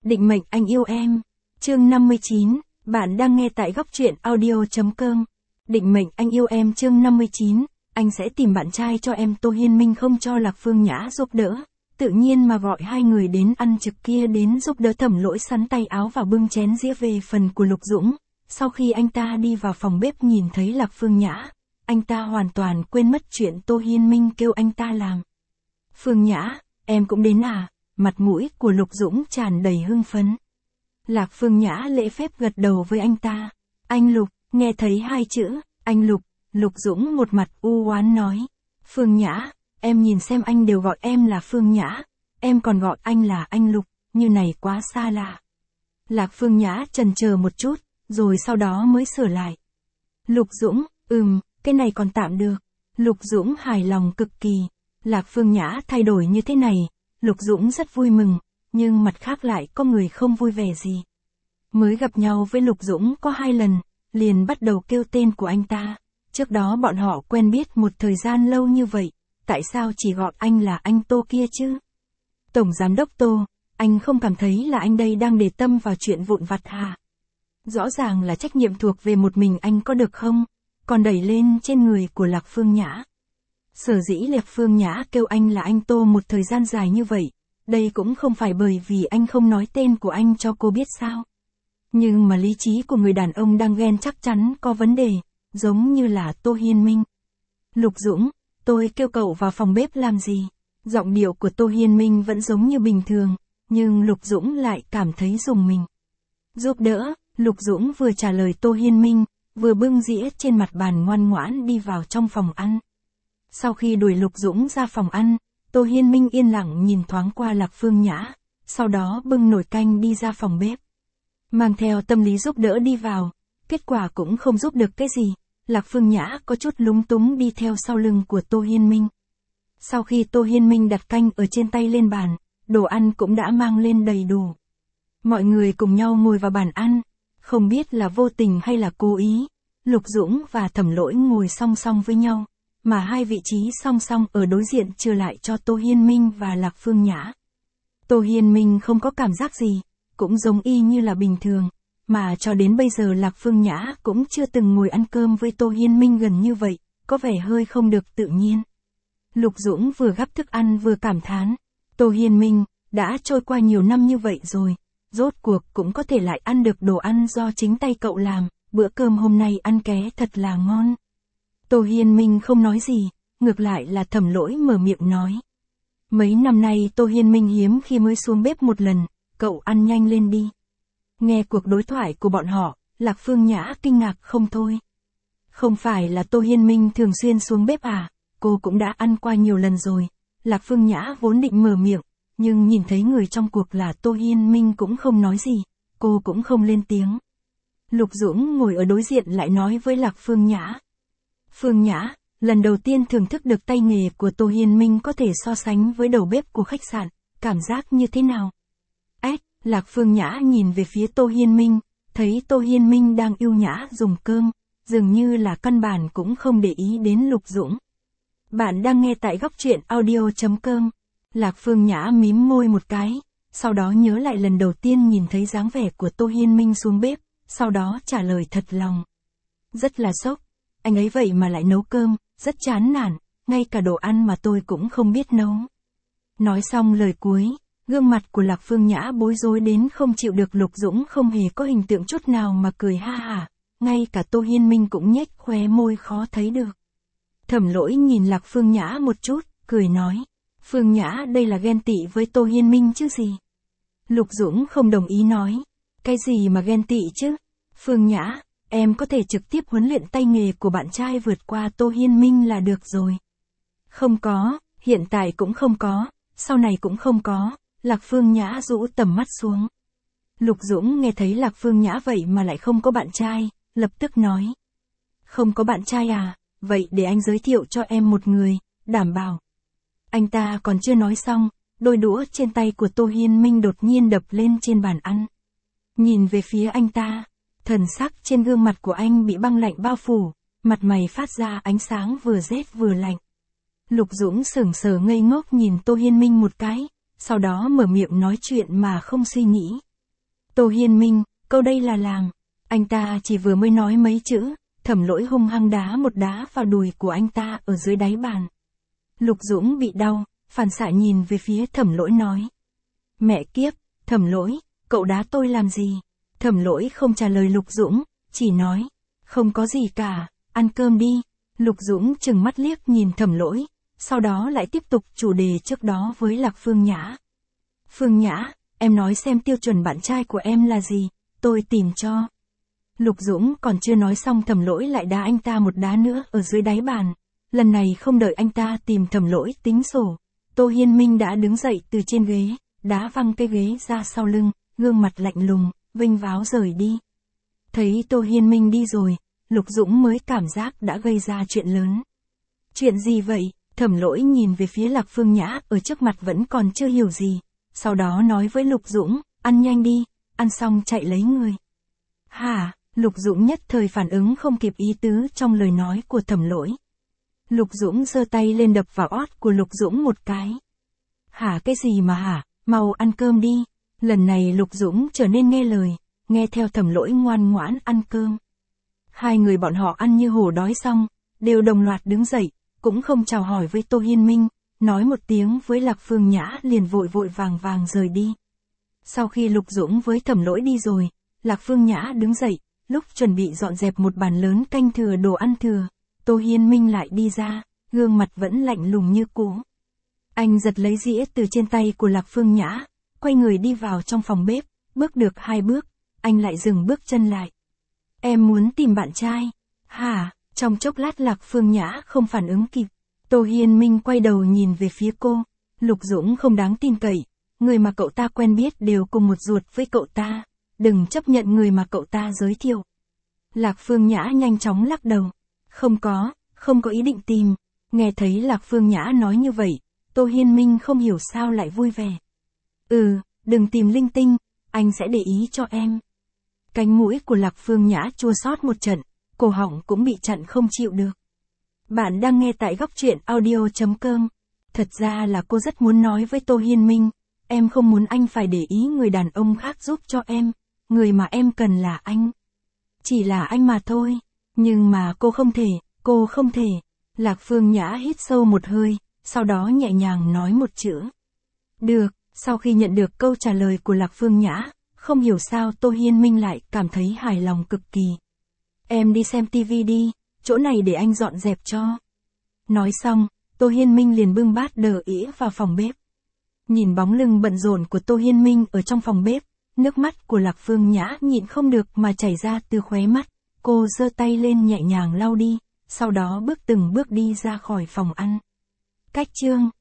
Định mệnh anh yêu em. Chương 59, bạn đang nghe tại góc truyện audio.com. Định mệnh anh yêu em chương 59, anh sẽ tìm bạn trai cho em. Tô Hiên Minh không cho Lạc Phương Nhã giúp đỡ, tự nhiên mà gọi hai người đến ăn trực kia đến giúp đỡ. Thẩm Lỗi sắn tay áo và bưng chén dĩa về phần của Lục Dũng. Sau khi anh ta đi vào phòng bếp nhìn thấy Lạc Phương Nhã, anh ta hoàn toàn quên mất chuyện Tô Hiên Minh kêu anh ta làm. Phương Nhã, em cũng đến à? Mặt mũi của Lục Dũng tràn đầy hưng phấn. Lạc Phương Nhã lễ phép gật đầu với anh ta. Anh Lục, nghe thấy hai chữ, anh Lục, Lục Dũng một mặt u oán nói. Phương Nhã, em nhìn xem anh đều gọi em là Phương Nhã, em còn gọi anh là anh Lục, như này quá xa lạ. Lạc Phương Nhã chần chờ một chút, rồi sau đó mới sửa lại. Lục Dũng, cái này còn tạm được. Lục Dũng hài lòng cực kỳ. Lạc Phương Nhã thay đổi như thế này, Lục Dũng rất vui mừng, nhưng mặt khác lại có người không vui vẻ gì. Mới gặp nhau với Lục Dũng có 2 lần, liền bắt đầu kêu tên của anh ta. Trước đó bọn họ quen biết một thời gian lâu như vậy, tại sao chỉ gọi anh là anh Tô kia chứ? Tổng Giám đốc Tô, anh không cảm thấy là anh đây đang để tâm vào chuyện vụn vặt hả? Rõ ràng là trách nhiệm thuộc về một mình anh có được không? Còn đẩy lên trên người của Lạc Phương Nhã. Sở dĩ Lạc Phương Nhã kêu anh là anh Tô một thời gian dài như vậy, đây cũng không phải bởi vì anh không nói tên của anh cho cô biết sao. Nhưng mà lý trí của người đàn ông đang ghen chắc chắn có vấn đề, giống như là Tô Hiên Minh. Lục Dũng, tôi kêu cậu vào phòng bếp làm gì? Giọng điệu của Tô Hiên Minh vẫn giống như bình thường, nhưng Lục Dũng lại cảm thấy rùng mình. Giúp đỡ, Lục Dũng vừa trả lời Tô Hiên Minh, vừa bưng dĩa trên mặt bàn ngoan ngoãn đi vào trong phòng ăn. Sau khi đuổi Lục Dũng ra phòng ăn, Tô Hiên Minh yên lặng nhìn thoáng qua Lạc Phương Nhã, sau đó bưng nồi canh đi ra phòng bếp. Mang theo tâm lý giúp đỡ đi vào, kết quả cũng không giúp được cái gì, Lạc Phương Nhã có chút lúng túng đi theo sau lưng của Tô Hiên Minh. Sau khi Tô Hiên Minh đặt canh ở trên tay lên bàn, đồ ăn cũng đã mang lên đầy đủ. Mọi người cùng nhau ngồi vào bàn ăn, không biết là vô tình hay là cố ý, Lục Dũng và Thẩm Lỗi ngồi song song với nhau, mà hai vị trí song song ở đối diện trừ lại cho Tô Hiên Minh và Lạc Phương Nhã. Tô Hiên Minh không có cảm giác gì, cũng giống y như là bình thường, mà cho đến bây giờ Lạc Phương Nhã cũng chưa từng ngồi ăn cơm với Tô Hiên Minh gần như vậy, có vẻ hơi không được tự nhiên. Lục Dũng vừa gắp thức ăn vừa cảm thán, Tô Hiên Minh, đã trôi qua nhiều năm như vậy rồi, rốt cuộc cũng có thể lại ăn được đồ ăn do chính tay cậu làm, bữa cơm hôm nay ăn ké thật là ngon. Tô Hiên Minh không nói gì, ngược lại là Thẩm Lỗi mở miệng nói. Mấy năm nay Tô Hiên Minh hiếm khi mới xuống bếp một lần, cậu ăn nhanh lên đi. Nghe cuộc đối thoại của bọn họ, Lạc Phương Nhã kinh ngạc không thôi. Không phải là Tô Hiên Minh thường xuyên xuống bếp à, cô cũng đã ăn qua nhiều lần rồi. Lạc Phương Nhã vốn định mở miệng, nhưng nhìn thấy người trong cuộc là Tô Hiên Minh cũng không nói gì, cô cũng không lên tiếng. Lục Dũng ngồi ở đối diện lại nói với Lạc Phương Nhã. Phương Nhã, lần đầu tiên thưởng thức được tay nghề của Tô Hiên Minh có thể so sánh với đầu bếp của khách sạn, cảm giác như thế nào? Lạc Phương Nhã nhìn về phía Tô Hiên Minh, thấy Tô Hiên Minh đang ưu nhã dùng cơm, dường như là căn bản cũng không để ý đến Lục Dũng. Bạn đang nghe tại góc truyện audio.com. Lạc Phương Nhã mím môi một cái, sau đó nhớ lại lần đầu tiên nhìn thấy dáng vẻ của Tô Hiên Minh xuống bếp, sau đó trả lời thật lòng. Rất là sốc, anh ấy vậy mà lại nấu cơm, rất chán nản, ngay cả đồ ăn mà tôi cũng không biết nấu. Nói xong lời cuối, gương mặt của Lạc Phương Nhã bối rối đến không chịu được. Lục Dũng không hề có hình tượng chút nào mà cười ha hả, ngay cả Tô Hiên Minh cũng nhếch khóe môi khó thấy được. Thẩm Lỗi nhìn Lạc Phương Nhã một chút, cười nói, Phương Nhã đây là ghen tị với Tô Hiên Minh chứ gì? Lục Dũng không đồng ý nói, cái gì mà ghen tị chứ? Phương Nhã, em có thể trực tiếp huấn luyện tay nghề của bạn trai vượt qua Tô Hiên Minh là được rồi. Không có, hiện tại cũng không có, sau này cũng không có. Lạc Phương Nhã rũ tầm mắt xuống. Lục Dũng nghe thấy Lạc Phương Nhã vậy mà lại không có bạn trai, lập tức nói. Không có bạn trai à, vậy để anh giới thiệu cho em một người, đảm bảo. Anh ta còn chưa nói xong, đôi đũa trên tay của Tô Hiên Minh đột nhiên đập lên trên bàn ăn. Nhìn về phía anh ta, thần sắc trên gương mặt của anh bị băng lạnh bao phủ, mặt mày phát ra ánh sáng vừa rét vừa lạnh. Lục Dũng sững sờ ngây ngốc nhìn Tô Hiên Minh một cái, sau đó mở miệng nói chuyện mà không suy nghĩ, Tô Hiên Minh, câu đây là làng. Anh ta chỉ vừa mới nói mấy chữ, Thẩm Lỗi hung hăng đá một đá vào đùi của anh ta ở dưới đáy bàn. Lục Dũng bị đau, phản xạ nhìn về phía Thẩm Lỗi nói. Mẹ kiếp, Thẩm Lỗi, cậu đá tôi làm gì? Thẩm Lỗi không trả lời Lục Dũng, chỉ nói. Không có gì cả, ăn cơm đi. Lục Dũng trừng mắt liếc nhìn Thẩm Lỗi, sau đó lại tiếp tục chủ đề trước đó với Lạc Phương Nhã. Phương Nhã, em nói xem tiêu chuẩn bạn trai của em là gì, tôi tìm cho. Lục Dũng còn chưa nói xong Thẩm Lỗi lại đá anh ta một đá nữa ở dưới đáy bàn. Lần này không đợi anh ta tìm Thẩm Lỗi tính sổ, Tô Hiên Minh đã đứng dậy từ trên ghế, đá văng cái ghế ra sau lưng, gương mặt lạnh lùng, vinh váo rời đi. Thấy Tô Hiên Minh đi rồi, Lục Dũng mới cảm giác đã gây ra chuyện lớn. Chuyện gì vậy? Thẩm Lỗi nhìn về phía Lạc Phương Nhã ở trước mặt vẫn còn chưa hiểu gì, sau đó nói với Lục Dũng, ăn nhanh đi, ăn xong chạy lấy người. Hả? Lục Dũng nhất thời phản ứng không kịp ý tứ trong lời nói của Thẩm Lỗi. Lục Dũng giơ tay lên đập vào ót của Lục Dũng một cái. Hả cái gì mà hả, mau ăn cơm đi. Lần này Lục Dũng trở nên nghe lời, nghe theo Thẩm Lỗi ngoan ngoãn ăn cơm. Hai người bọn họ ăn như hổ đói xong, đều đồng loạt đứng dậy, cũng không chào hỏi với Tô Hiên Minh, nói một tiếng với Lạc Phương Nhã liền vội vội vàng vàng rời đi. Sau khi Lục Dũng với Thẩm Lỗi đi rồi, Lạc Phương Nhã đứng dậy, lúc chuẩn bị dọn dẹp một bàn lớn canh thừa đồ ăn thừa, Tô Hiên Minh lại đi ra, gương mặt vẫn lạnh lùng như cũ. Anh giật lấy dĩa từ trên tay của Lạc Phương Nhã, quay người đi vào trong phòng bếp, bước được 2 bước, anh lại dừng bước chân lại. Em muốn tìm bạn trai. Hả? Trong chốc lát Lạc Phương Nhã không phản ứng kịp. Tô Hiên Minh quay đầu nhìn về phía cô. Lục Dũng không đáng tin cậy. Người mà cậu ta quen biết đều cùng một ruột với cậu ta. Đừng chấp nhận người mà cậu ta giới thiệu. Lạc Phương Nhã nhanh chóng lắc đầu. Không có ý định tìm. Nghe thấy Lạc Phương Nhã nói như vậy, Tô Hiên Minh không hiểu sao lại vui vẻ. Đừng tìm linh tinh, anh sẽ để ý cho em. Cánh mũi của Lạc Phương Nhã chua xót một trận, cổ họng cũng bị chặn không chịu được. Bạn đang nghe tại góc truyện audio.com. Thật ra là cô rất muốn nói với Tô Hiên Minh, em không muốn anh phải để ý người đàn ông khác giúp cho em, người mà em cần là anh. Chỉ là anh mà thôi, nhưng mà cô không thể. Lạc Phương Nhã hít sâu một hơi, sau đó nhẹ nhàng nói một chữ. Được, sau khi nhận được câu trả lời của Lạc Phương Nhã, không hiểu sao Tô Hiên Minh lại cảm thấy hài lòng cực kỳ. Em đi xem tivi đi, chỗ này để anh dọn dẹp cho. Nói xong, Tô Hiên Minh liền bưng bát đờ ĩa vào phòng bếp. Nhìn bóng lưng bận rộn của Tô Hiên Minh ở trong phòng bếp, nước mắt của Lạc Phương Nhã nhịn không được mà chảy ra từ khóe mắt. Cô giơ tay lên nhẹ nhàng lau đi, sau đó từng bước đi ra khỏi phòng ăn. Cách chương